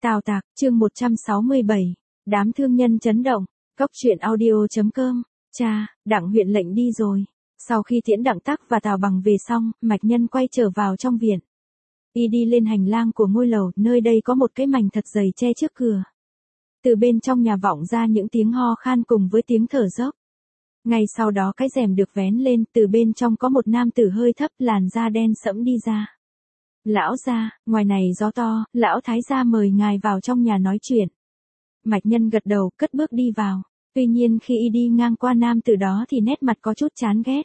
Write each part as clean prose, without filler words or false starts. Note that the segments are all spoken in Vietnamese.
Tào Tạc, chương 167. Đám thương nhân chấn động. Cốc truyện audio.com. Cha, Đặng huyện lệnh đi rồi. Sau khi tiễn Đặng Tắc và Tào Bằng về xong, Mạch Nhân quay trở vào trong viện. Y đi lên hành lang của ngôi lầu, nơi đây có một cái mành thật dày che trước cửa. Từ bên trong nhà vọng ra những tiếng ho khan cùng với tiếng thở dốc. Ngay sau đó cái rèm được vén lên, từ bên trong có một nam tử hơi thấp, làn da đen sẫm đi ra. Lão gia, ngoài này gió to, lão thái gia mời ngài vào trong nhà nói chuyện. Mạch Nhân gật đầu, cất bước đi vào. Tuy nhiên khi y đi ngang qua nam tử đó thì nét mặt có chút chán ghét.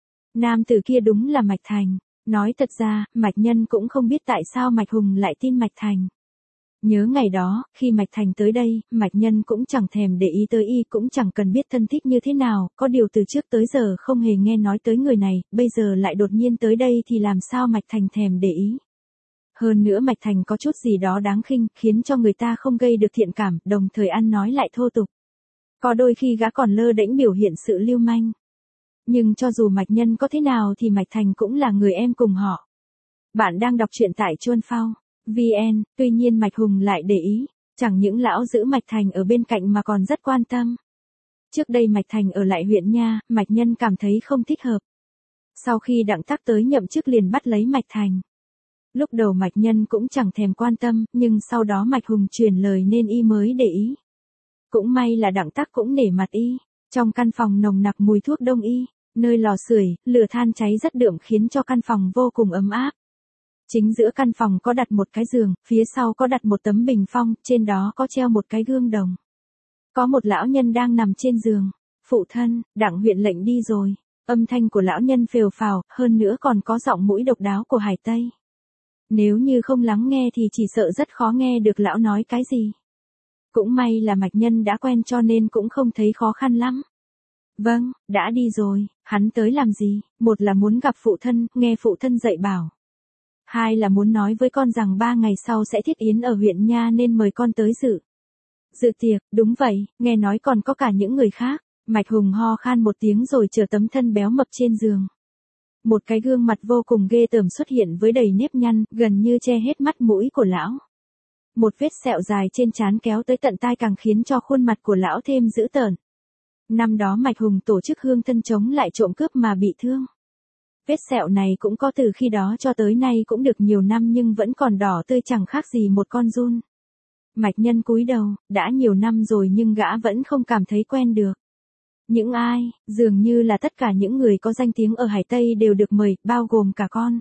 Nam tử kia đúng là Mạch Thành. Nói thật ra, Mạch Nhân cũng không biết tại sao Mạch Hùng lại tin Mạch Thành. Nhớ ngày đó, khi Mạch Thành tới đây, Mạch Nhân cũng chẳng thèm để ý tới y, cũng chẳng cần biết thân thích như thế nào, có điều từ trước tới giờ không hề nghe nói tới người này, bây giờ lại đột nhiên tới đây thì làm sao Mạch Thành thèm để ý. Hơn nữa Mạch Thành có chút gì đó đáng khinh, khiến cho người ta không gây được thiện cảm, đồng thời ăn nói lại thô tục. Có đôi khi gã còn lơ đễnh biểu hiện sự lưu manh. Nhưng cho dù Mạch Nhân có thế nào thì Mạch Thành cũng là người em cùng họ. Bạn đang đọc truyện tại Chuan Phao VN, tuy nhiên Mạch Hùng lại để ý, chẳng những lão giữ Mạch Thành ở bên cạnh mà còn rất quan tâm. Trước đây Mạch Thành ở lại huyện nha, Mạch Nhân cảm thấy không thích hợp. Sau khi Đặng Tắc tới nhậm chức liền bắt lấy Mạch Thành. Lúc đầu Mạch Nhân cũng chẳng thèm quan tâm, nhưng sau đó Mạch Hùng truyền lời nên y mới để ý. Cũng may là Đặng Tắc cũng nể mặt y. Trong căn phòng nồng nặc mùi thuốc đông y, nơi lò sưởi, lửa than cháy rất đượm khiến cho căn phòng vô cùng ấm áp. Chính giữa căn phòng có đặt một cái giường, phía sau có đặt một tấm bình phong, trên đó có treo một cái gương đồng. Có một lão nhân đang nằm trên giường. Phụ thân, Đặng huyện lệnh đi rồi. Âm thanh của lão nhân phều phào, hơn nữa còn có giọng mũi độc đáo của Hải Tây. Nếu như không lắng nghe thì chỉ sợ rất khó nghe được lão nói cái gì. Cũng may là Mạch Nhân đã quen cho nên cũng không thấy khó khăn lắm. Vâng, đã đi rồi, hắn tới làm gì? Một là muốn gặp phụ thân, nghe phụ thân dạy bảo. Hai là muốn nói với con rằng 3 ngày sau sẽ thiết yến ở huyện nha nên mời con tới dự. Dự tiệc, đúng vậy, nghe nói còn có cả những người khác. Mạch Hùng ho khan một tiếng rồi chờ tấm thân béo mập trên giường. Một cái gương mặt vô cùng ghê tởm xuất hiện với đầy nếp nhăn, gần như che hết mắt mũi của lão. Một vết sẹo dài trên trán kéo tới tận tai càng khiến cho khuôn mặt của lão thêm dữ tợn. Năm đó Mạch Hùng tổ chức hương thân chống lại trộm cướp mà bị thương. Vết sẹo này cũng có từ khi đó cho tới nay cũng được nhiều năm nhưng vẫn còn đỏ tươi chẳng khác gì một con giun. Mạch Nhân cúi đầu, đã nhiều năm rồi nhưng gã vẫn không cảm thấy quen được. Những ai, dường như là tất cả những người có danh tiếng ở Hải Tây đều được mời, bao gồm cả con.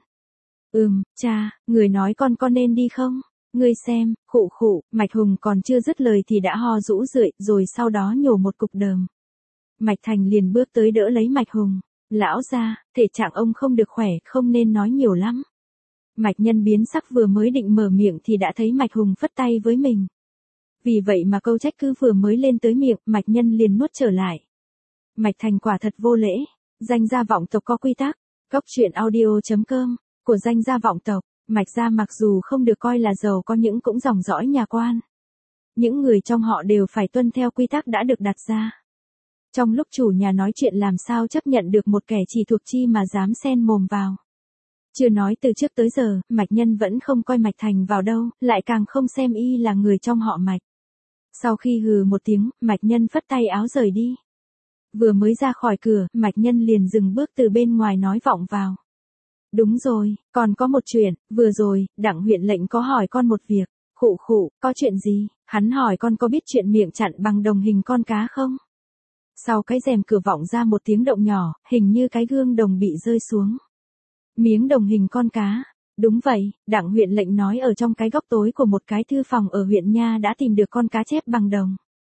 Cha, người nói con có nên đi không? Ngươi xem, khụ khụ, Mạch Hùng còn chưa dứt lời thì đã ho rũ rượi, rồi sau đó nhổ một cục đờm. Mạch Thành liền bước tới đỡ lấy Mạch Hùng. Lão gia, thể trạng ông không được khỏe, không nên nói nhiều lắm. Mạch Nhân biến sắc vừa mới định mở miệng thì đã thấy Mạch Hùng phất tay với mình. Vì vậy mà câu trách cứ vừa mới lên tới miệng, Mạch Nhân liền nuốt trở lại. Mạch Thành quả thật vô lễ. Danh gia vọng tộc có quy tắc. Cốc truyện audio.com. Của danh gia vọng tộc, Mạch gia mặc dù không được coi là giàu có những cũng dòng dõi nhà quan. Những người trong họ đều phải tuân theo quy tắc đã được đặt ra. Trong lúc chủ nhà nói chuyện làm sao chấp nhận được một kẻ chỉ thuộc chi mà dám xen mồm vào. Chưa nói từ trước tới giờ, Mạch Nhân vẫn không coi Mạch Thành vào đâu, lại càng không xem y là người trong họ Mạch. Sau khi hừ một tiếng, Mạch Nhân phất tay áo rời đi. Vừa mới ra khỏi cửa, Mạch Nhân liền dừng bước từ bên ngoài nói vọng vào. Đúng rồi, còn có một chuyện, vừa rồi, Đặng huyện lệnh có hỏi con một việc. Khụ khụ, có chuyện gì? Hắn hỏi con có biết chuyện miệng chặn bằng đồng hình con cá không? Sau cái rèm cửa vọng ra một tiếng động nhỏ, hình như cái gương đồng bị rơi xuống. Miếng đồng hình con cá. Đúng vậy, Đặng huyện lệnh nói ở trong cái góc tối của một cái thư phòng ở huyện nha đã tìm được con cá chép bằng đồng.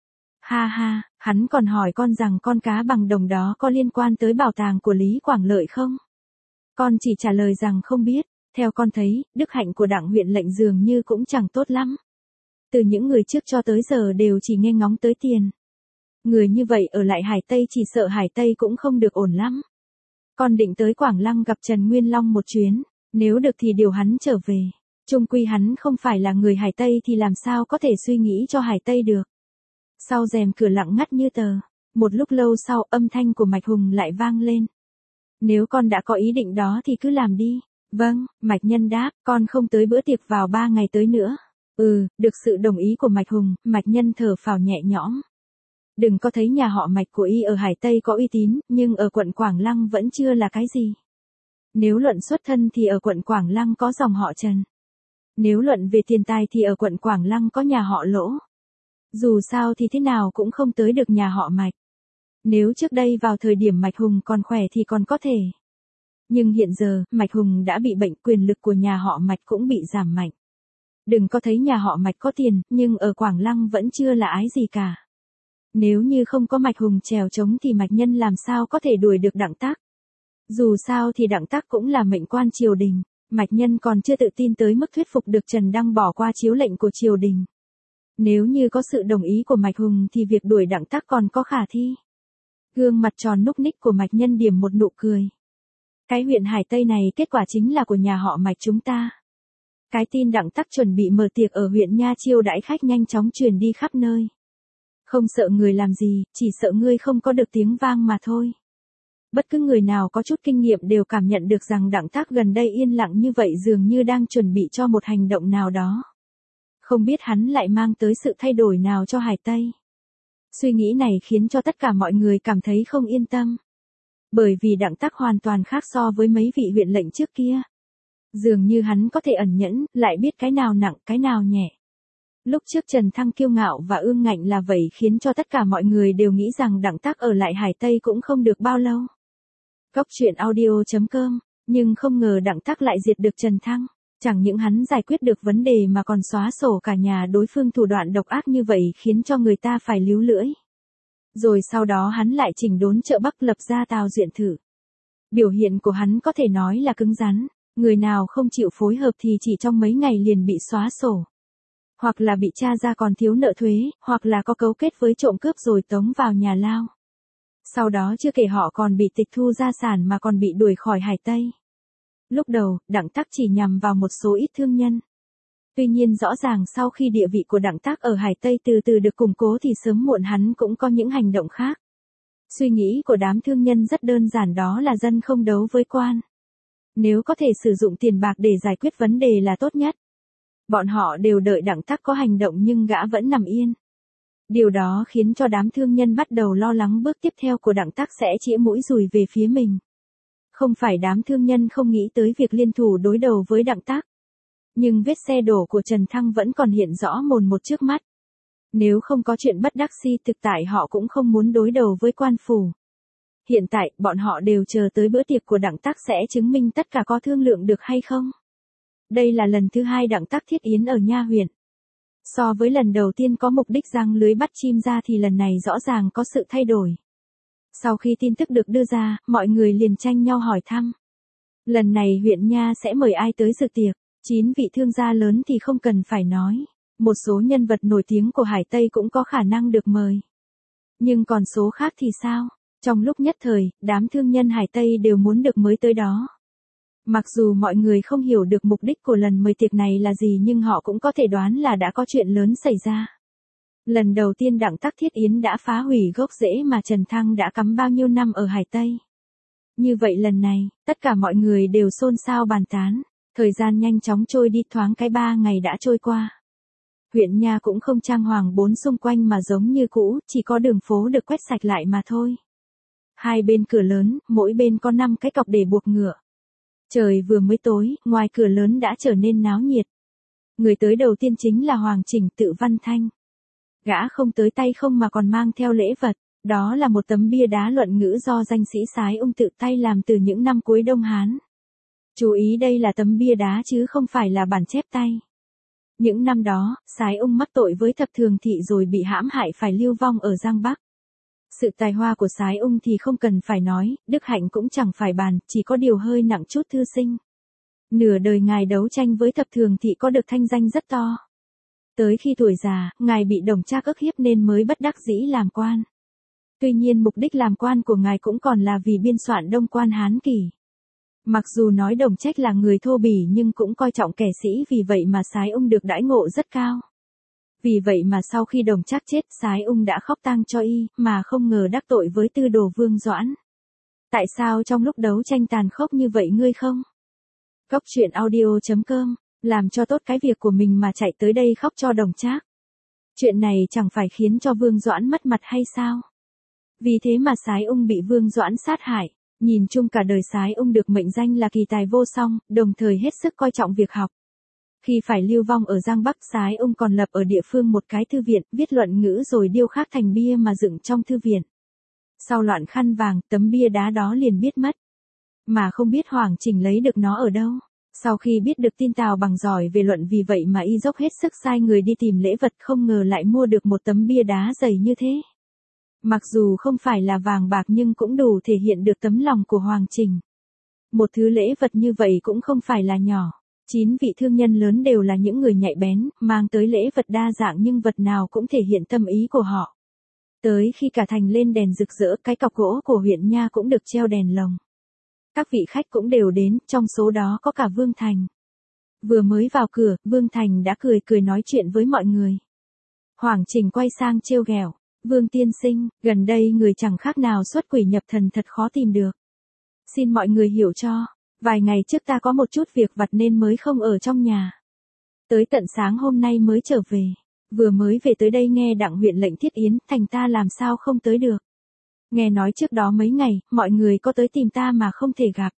Ha ha, hắn còn hỏi con rằng con cá bằng đồng đó có liên quan tới bảo tàng của Lý Quảng Lợi không? Con chỉ trả lời rằng không biết. Theo con thấy, đức hạnh của Đặng huyện lệnh dường như cũng chẳng tốt lắm. Từ những người trước cho tới giờ đều chỉ nghe ngóng tới tiền. Người như vậy ở lại Hải Tây chỉ sợ Hải Tây cũng không được ổn lắm. Con định tới Quảng Lăng gặp Trần Nguyên Long một chuyến, nếu được thì điều hắn trở về. Chung quy hắn không phải là người Hải Tây thì làm sao có thể suy nghĩ cho Hải Tây được. Sau rèm cửa lặng ngắt như tờ, một lúc lâu sau âm thanh của Mạch Hùng lại vang lên. Nếu con đã có ý định đó thì cứ làm đi. Vâng, Mạch Nhân đáp, con không tới bữa tiệc vào 3 ngày tới nữa. Được sự đồng ý của Mạch Hùng, Mạch Nhân thở phào nhẹ nhõm. Đừng có thấy nhà họ Mạch của y ở Hải Tây có uy tín, nhưng ở quận Quảng Lăng vẫn chưa là cái gì. Nếu luận xuất thân thì ở quận Quảng Lăng có dòng họ Trần. Nếu luận về tiền tài thì ở quận Quảng Lăng có nhà họ Lỗ. Dù sao thì thế nào cũng không tới được nhà họ Mạch. Nếu trước đây vào thời điểm Mạch Hùng còn khỏe thì còn có thể. Nhưng hiện giờ, Mạch Hùng đã bị bệnh, quyền lực của nhà họ Mạch cũng bị giảm mạnh. Đừng có thấy nhà họ Mạch có tiền, nhưng ở Quảng Lăng vẫn chưa là ái gì cả. Nếu như không có Mạch Hùng chèo chống thì Mạch Nhân làm sao có thể đuổi được Đặng Tác. Dù sao thì Đặng Tác cũng là mệnh quan triều đình, Mạch Nhân còn chưa tự tin tới mức thuyết phục được Trần Đăng bỏ qua chiếu lệnh của triều đình. Nếu như có sự đồng ý của Mạch Hùng thì việc đuổi Đặng Tác còn có khả thi. Gương mặt tròn núc ních của Mạch Nhân điểm một nụ cười. Cái huyện Hải Tây này kết quả chính là của nhà họ Mạch chúng ta. Cái tin Đặng Tác chuẩn bị mở tiệc ở huyện Nha chiêu đãi khách nhanh chóng truyền đi khắp nơi. Không sợ người làm gì, chỉ sợ ngươi không có được tiếng vang mà thôi. Bất cứ người nào có chút kinh nghiệm đều cảm nhận được rằng Đặng Tác gần đây yên lặng như vậy dường như đang chuẩn bị cho một hành động nào đó. Không biết hắn lại mang tới sự thay đổi nào cho Hải Tây. Suy nghĩ này khiến cho tất cả mọi người cảm thấy không yên tâm. Bởi vì Đặng Tác hoàn toàn khác so với mấy vị huyện lệnh trước kia. Dường như hắn có thể ẩn nhẫn, lại biết cái nào nặng, cái nào nhẹ. Lúc trước Trần Thăng kiêu ngạo và ương ngạnh là vậy khiến cho tất cả mọi người đều nghĩ rằng Đặng Tác ở lại Hải Tây cũng không được bao lâu. Cốc truyện audio.com, nhưng không ngờ Đặng Tác lại diệt được Trần Thăng. Chẳng những hắn giải quyết được vấn đề mà còn xóa sổ cả nhà đối phương thủ đoạn độc ác như vậy khiến cho người ta phải líu lưỡi. Rồi sau đó hắn lại chỉnh đốn chợ Bắc lập ra Tào Duyện Thử. Biểu hiện của hắn có thể nói là cứng rắn, người nào không chịu phối hợp thì chỉ trong mấy ngày liền bị xóa sổ. Hoặc là bị tra ra còn thiếu nợ thuế, hoặc là có cấu kết với trộm cướp rồi tống vào nhà lao. Sau đó chưa kể họ còn bị tịch thu gia sản mà còn bị đuổi khỏi Hải Tây. Lúc đầu, Đặng Tác chỉ nhằm vào một số ít thương nhân. Tuy nhiên rõ ràng sau khi địa vị của Đặng Tác ở Hải Tây từ từ được củng cố thì sớm muộn hắn cũng có những hành động khác. Suy nghĩ của đám thương nhân rất đơn giản, đó là dân không đấu với quan. Nếu có thể sử dụng tiền bạc để giải quyết vấn đề là tốt nhất. Bọn họ đều đợi Đặng Tác có hành động nhưng gã vẫn nằm yên. Điều đó khiến cho đám thương nhân bắt đầu lo lắng bước tiếp theo của Đặng Tác sẽ chĩa mũi dùi về phía mình. Không phải đám thương nhân không nghĩ tới việc liên thủ đối đầu với Đặng Tác. Nhưng vết xe đổ của Trần Thăng vẫn còn hiện rõ mồn một trước mắt. Nếu không có chuyện bất đắc dĩ thực tại họ cũng không muốn đối đầu với quan phủ. Hiện tại, bọn họ đều chờ tới bữa tiệc của Đặng Tác sẽ chứng minh tất cả có thương lượng được hay không. Đây là lần thứ 2 Đặng Tác thiết yến ở Nha huyện. So với lần đầu tiên có mục đích giăng lưới bắt chim ra thì lần này rõ ràng có sự thay đổi. Sau khi tin tức được đưa ra, mọi người liền tranh nhau hỏi thăm. Lần này huyện Nha sẽ mời ai tới dự tiệc? 9 vị thương gia lớn thì không cần phải nói. Một số nhân vật nổi tiếng của Hải Tây cũng có khả năng được mời. Nhưng còn số khác thì sao? Trong lúc nhất thời, đám thương nhân Hải Tây đều muốn được mời tới đó. Mặc dù mọi người không hiểu được mục đích của lần mời tiệc này là gì nhưng họ cũng có thể đoán là đã có chuyện lớn xảy ra. Lần đầu tiên Đặng Tác thiết yến đã phá hủy gốc rễ mà Trần Thăng đã cắm bao nhiêu năm ở Hải Tây. Như vậy lần này, tất cả mọi người đều xôn xao bàn tán. Thời gian nhanh chóng trôi đi, thoáng cái 3 ngày đã trôi qua. Huyện Nha cũng không trang hoàng bốn xung quanh mà giống như cũ, chỉ có đường phố được quét sạch lại mà thôi. Hai bên cửa lớn, mỗi bên có 5 cái cọc để buộc ngựa. Trời vừa mới tối, ngoài cửa lớn đã trở nên náo nhiệt. Người tới đầu tiên chính là Hoàng Chỉnh Tự Văn Thanh. Gã không tới tay không mà còn mang theo lễ vật, đó là một tấm bia đá luận ngữ do danh sĩ Sái Ung tự tay làm từ những năm cuối Đông Hán. Chú ý đây là tấm bia đá chứ không phải là bản chép tay. Những năm đó, Sái Ung mắc tội với thập thường thị rồi bị hãm hại phải lưu vong ở Giang Bắc. Sự tài hoa của Sái Ung thì không cần phải nói, đức hạnh cũng chẳng phải bàn, chỉ có điều hơi nặng chút thư sinh. Nửa đời ngài đấu tranh với thập thường thị có được thanh danh rất to. Tới khi tuổi già, ngài bị Đồng Trác ức hiếp nên mới bất đắc dĩ làm quan. Tuy nhiên mục đích làm quan của ngài cũng còn là vì biên soạn Đông Quan Hán Kỷ. Mặc dù nói Đồng Trác là người thô bỉ nhưng cũng coi trọng kẻ sĩ, vì vậy mà Sái Ung được đãi ngộ rất cao. Vì vậy mà sau khi Đồng Trác chết, Sái Ung đã khóc tang cho y, mà không ngờ đắc tội với Tư Đồ Vương Doãn. Tại sao trong lúc đấu tranh tàn khốc như vậy ngươi không? Cốc truyện audio.com Làm cho tốt cái việc của mình mà chạy tới đây khóc cho Đồng Trác. Chuyện này chẳng phải khiến cho Vương Doãn mất mặt hay sao? Vì thế mà Sái Ung bị Vương Doãn sát hại. Nhìn chung cả đời Sái Ung được mệnh danh là kỳ tài vô song, đồng thời hết sức coi trọng việc học. Khi phải lưu vong ở Giang Bắc, Sái Ung còn lập ở địa phương một cái thư viện, viết luận ngữ rồi điêu khắc thành bia mà dựng trong thư viện. Sau loạn khăn vàng, tấm bia đá đó liền biết mất. Mà không biết Hoàng Trình lấy được nó ở đâu. Sau khi biết được tin Tào Bằng giỏi về luận, vì vậy mà y dốc hết sức sai người đi tìm lễ vật, không ngờ lại mua được một tấm bia đá dày như thế. Mặc dù không phải là vàng bạc nhưng cũng đủ thể hiện được tấm lòng của Hoàng Trình. Một thứ lễ vật như vậy cũng không phải là nhỏ. 9 vị thương nhân lớn đều là những người nhạy bén, mang tới lễ vật đa dạng nhưng vật nào cũng thể hiện tâm ý của họ. Tới khi cả thành lên đèn rực rỡ, cái cọc gỗ của huyện Nha cũng được treo đèn lồng. Các vị khách cũng đều đến, trong số đó có cả Vương Thành. Vừa mới vào cửa, Vương Thành đã cười cười nói chuyện với mọi người. Hoàng Trình quay sang trêu ghẹo, Vương tiên sinh, gần đây người chẳng khác nào xuất quỷ nhập thần, thật khó tìm được. Xin mọi người hiểu cho, vài ngày trước ta có một chút việc vặt nên mới không ở trong nhà. Tới tận sáng hôm nay mới trở về, vừa mới về tới đây nghe Đặng huyện lệnh thiết yến, thành ta làm sao không tới được. Nghe nói trước đó mấy ngày, mọi người có tới tìm ta mà không thể gặp.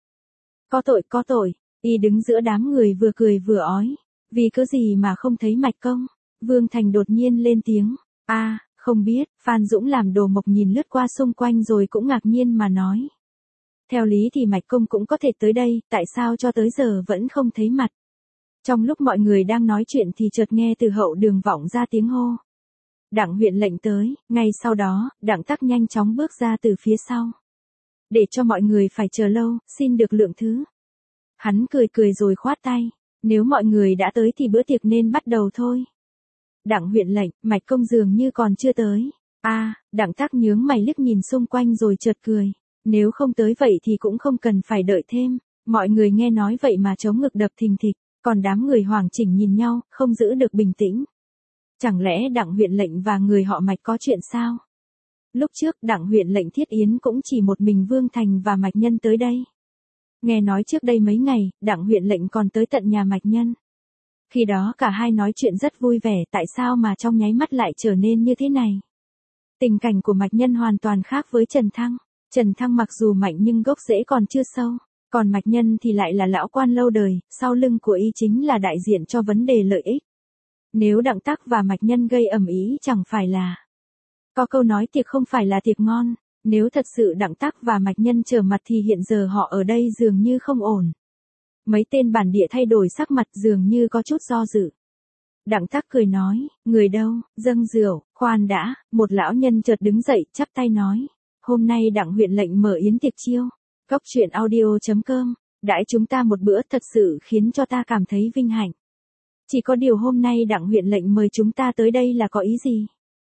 Có tội, y đứng giữa đám người vừa cười vừa ói. Vì cớ gì mà không thấy Mạch Công? Vương Thành đột nhiên lên tiếng. Không biết, Phan Dũng làm đồ mộc nhìn lướt qua xung quanh rồi cũng ngạc nhiên mà nói. Theo lý thì Mạch Công cũng có thể tới đây, tại sao cho tới giờ vẫn không thấy mặt? Trong lúc mọi người đang nói chuyện thì chợt nghe từ hậu đường vọng ra tiếng hô. Đặng huyện lệnh tới, ngay sau đó, Đặng Tắc nhanh chóng bước ra từ phía sau. Để cho mọi người phải chờ lâu, xin được lượng thứ. Hắn cười cười rồi khoát tay, nếu mọi người đã tới thì bữa tiệc nên bắt đầu thôi. Đặng huyện lệnh, Mạch Công dường như còn chưa tới. Đặng Tắc nhướng mày liếc nhìn xung quanh rồi chợt cười. Nếu không tới vậy thì cũng không cần phải đợi thêm. Mọi người nghe nói vậy mà chống ngực đập thình thịch, còn đám người Hoàng Chỉnh nhìn nhau, không giữ được bình tĩnh. Chẳng lẽ Đặng huyện lệnh và người họ Mạch có chuyện sao? Lúc trước Đặng huyện lệnh Thiết Yến cũng chỉ một mình Vương Thành và Mạch Nhân tới đây. Nghe nói trước đây mấy ngày, Đặng huyện lệnh còn tới tận nhà Mạch Nhân. Khi đó cả hai nói chuyện rất vui vẻ, tại sao mà trong nháy mắt lại trở nên như thế này? Tình cảnh của Mạch Nhân hoàn toàn khác với Trần Thăng. Trần Thăng mặc dù mạnh nhưng gốc rễ còn chưa sâu, còn Mạch Nhân thì lại là lão quan lâu đời, sau lưng của y chính là đại diện cho vấn đề lợi ích. Nếu Đặng Tắc và Mạch Nhân gây ầm ĩ chẳng phải là... Có câu nói tiệc không phải là tiệc ngon, nếu thật sự Đặng Tắc và Mạch Nhân trở mặt thì hiện giờ họ ở đây dường như không ổn. Mấy tên bản địa thay đổi sắc mặt dường như có chút do dự. Đặng Tắc cười nói, người đâu, dâng rượu, khoan đã, một lão nhân chợt đứng dậy chắp tay nói. Hôm nay Đặng huyện lệnh mở yến tiệc chiêu, Cốc truyện audio.com, đãi chúng ta một bữa thật sự khiến cho ta cảm thấy vinh hạnh. Chỉ có điều hôm nay Đặng huyện lệnh mời chúng ta tới đây là có ý gì?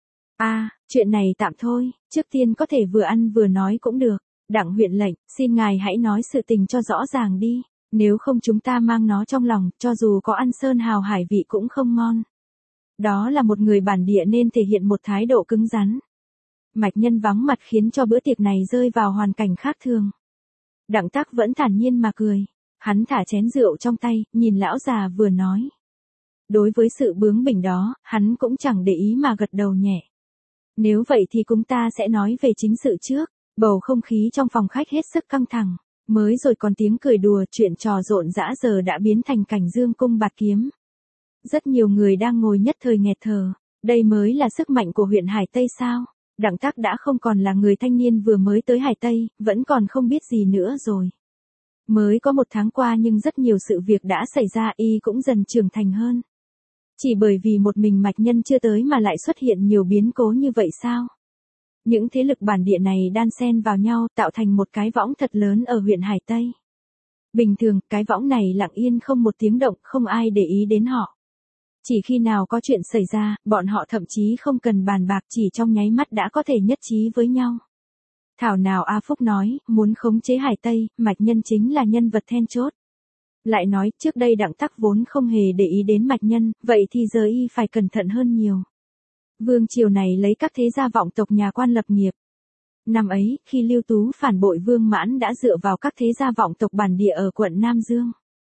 Chuyện này tạm thôi, trước tiên có thể vừa ăn vừa nói cũng được. Đặng huyện lệnh, xin ngài hãy nói sự tình cho rõ ràng đi, nếu không chúng ta mang nó trong lòng, cho dù có ăn sơn hào hải vị cũng không ngon. Đó là một người bản địa nên thể hiện một thái độ cứng rắn. Mạch Nhân vắng mặt khiến cho bữa tiệc này rơi vào hoàn cảnh khác thường. Đặng Tắc vẫn thản nhiên mà cười. Hắn thả chén rượu trong tay, nhìn lão già vừa nói. Đối với sự bướng bỉnh đó, hắn cũng chẳng để ý mà gật đầu nhẹ. Nếu vậy thì chúng ta sẽ nói về chính sự trước. Bầu không khí trong phòng khách hết sức căng thẳng. Mới rồi còn tiếng cười đùa, chuyện trò rộn rã giờ đã biến thành cảnh dương cung bạt kiếm. Rất nhiều người đang ngồi nhất thời nghẹt thở. Đây mới là sức mạnh của huyện Hải Tây sao? Đặng Tắc đã không còn là người thanh niên vừa mới tới Hải Tây, vẫn còn không biết gì nữa rồi. Mới có 1 tháng qua nhưng rất nhiều sự việc đã xảy ra, y cũng dần trưởng thành hơn. Chỉ bởi vì một mình Mạch Nhân chưa tới mà lại xuất hiện nhiều biến cố như vậy sao? Những thế lực bản địa này đan xen vào nhau tạo thành một cái võng thật lớn ở huyện Hải Tây. Bình thường, cái võng này lặng yên không một tiếng động, không ai để ý đến họ. Chỉ khi nào có chuyện xảy ra, bọn họ thậm chí không cần bàn bạc, chỉ trong nháy mắt đã có thể nhất trí với nhau. Thảo nào A Phúc nói, muốn khống chế Hải Tây, Mạch Nhân chính là nhân vật then chốt. Lại nói, trước đây Đặng Tắc vốn không hề để ý đến Mạch Nhân, vậy thì giờ y phải cẩn thận hơn nhiều. Vương triều này lấy các thế gia vọng tộc nhà quan lập nghiệp. Năm ấy, khi Lưu Tú phản bội Vương Mãn đã dựa vào các thế gia vọng tộc bản địa ở quận Nam Dương.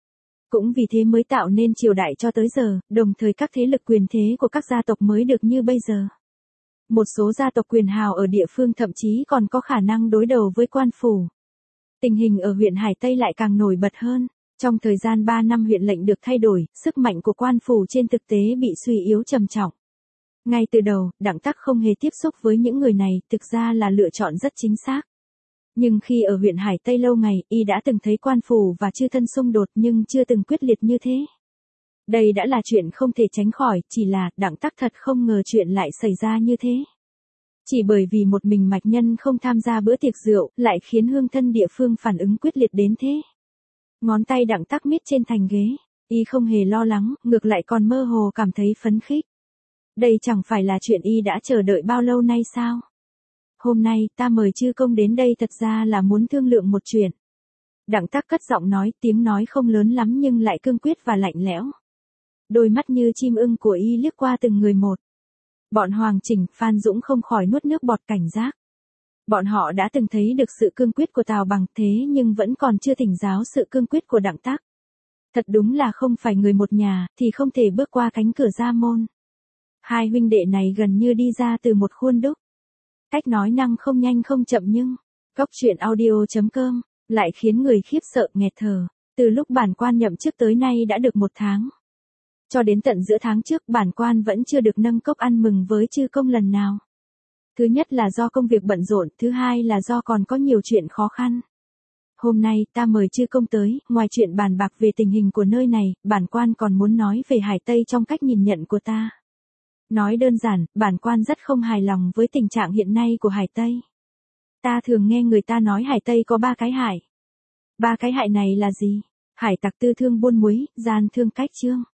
Cũng vì thế mới tạo nên triều đại cho tới giờ, đồng thời các thế lực quyền thế của các gia tộc mới được như bây giờ. Một số gia tộc quyền hào ở địa phương thậm chí còn có khả năng đối đầu với quan phủ. Tình hình ở huyện Hải Tây lại càng nổi bật hơn. Trong thời gian 3 năm huyện lệnh được thay đổi, sức mạnh của quan phủ trên thực tế bị suy yếu trầm trọng. Ngay từ đầu, Đặng Tắc không hề tiếp xúc với những người này, thực ra là lựa chọn rất chính xác. Nhưng khi ở huyện Hải Tây lâu ngày, y đã từng thấy quan phủ và chư thân xung đột nhưng chưa từng quyết liệt như thế. Đây đã là chuyện không thể tránh khỏi, chỉ là Đặng Tắc thật không ngờ chuyện lại xảy ra như thế. Chỉ bởi vì một mình Mạch Nhân không tham gia bữa tiệc rượu, lại khiến hương thân địa phương phản ứng quyết liệt đến thế. Ngón tay Đặng Tắc miết trên thành ghế, y không hề lo lắng, ngược lại còn mơ hồ cảm thấy phấn khích. Đây chẳng phải là chuyện y đã chờ đợi bao lâu nay sao? Hôm nay, ta mời chư công đến đây thật ra là muốn thương lượng một chuyện. Đặng Tắc cất giọng nói, tiếng nói không lớn lắm nhưng lại cương quyết và lạnh lẽo. Đôi mắt như chim ưng của y liếc qua từng người một. Bọn Hoàng Chỉnh, Phan Dũng không khỏi nuốt nước bọt cảnh giác. Bọn họ đã từng thấy được sự cương quyết của Tào Bằng thế nhưng vẫn còn chưa thỉnh giáo sự cương quyết của Đặng Tắc. Thật đúng là không phải người một nhà, thì không thể bước qua cánh cửa gia môn. Hai huynh đệ này gần như đi ra từ một khuôn đúc. Cách nói năng không nhanh không chậm nhưng, Cóc truyện audio.com, lại khiến người khiếp sợ nghẹt thở. Từ lúc bản quan nhậm chức tới nay đã được 1 tháng. Cho đến tận giữa tháng trước bản quan vẫn chưa được nâng cốc ăn mừng với chư công lần nào. Thứ nhất là do công việc bận rộn, thứ hai là do còn có nhiều chuyện khó khăn. Hôm nay ta mời chư công tới, ngoài chuyện bàn bạc về tình hình của nơi này, bản quan còn muốn nói về Hải Tây trong cách nhìn nhận của ta. Nói đơn giản, bản quan rất không hài lòng với tình trạng hiện nay của Hải Tây. Ta thường nghe người ta nói Hải Tây có 3 cái hại. 3 cái hại này là gì? Hải tặc tư thương buôn muối, gian thương cách trương.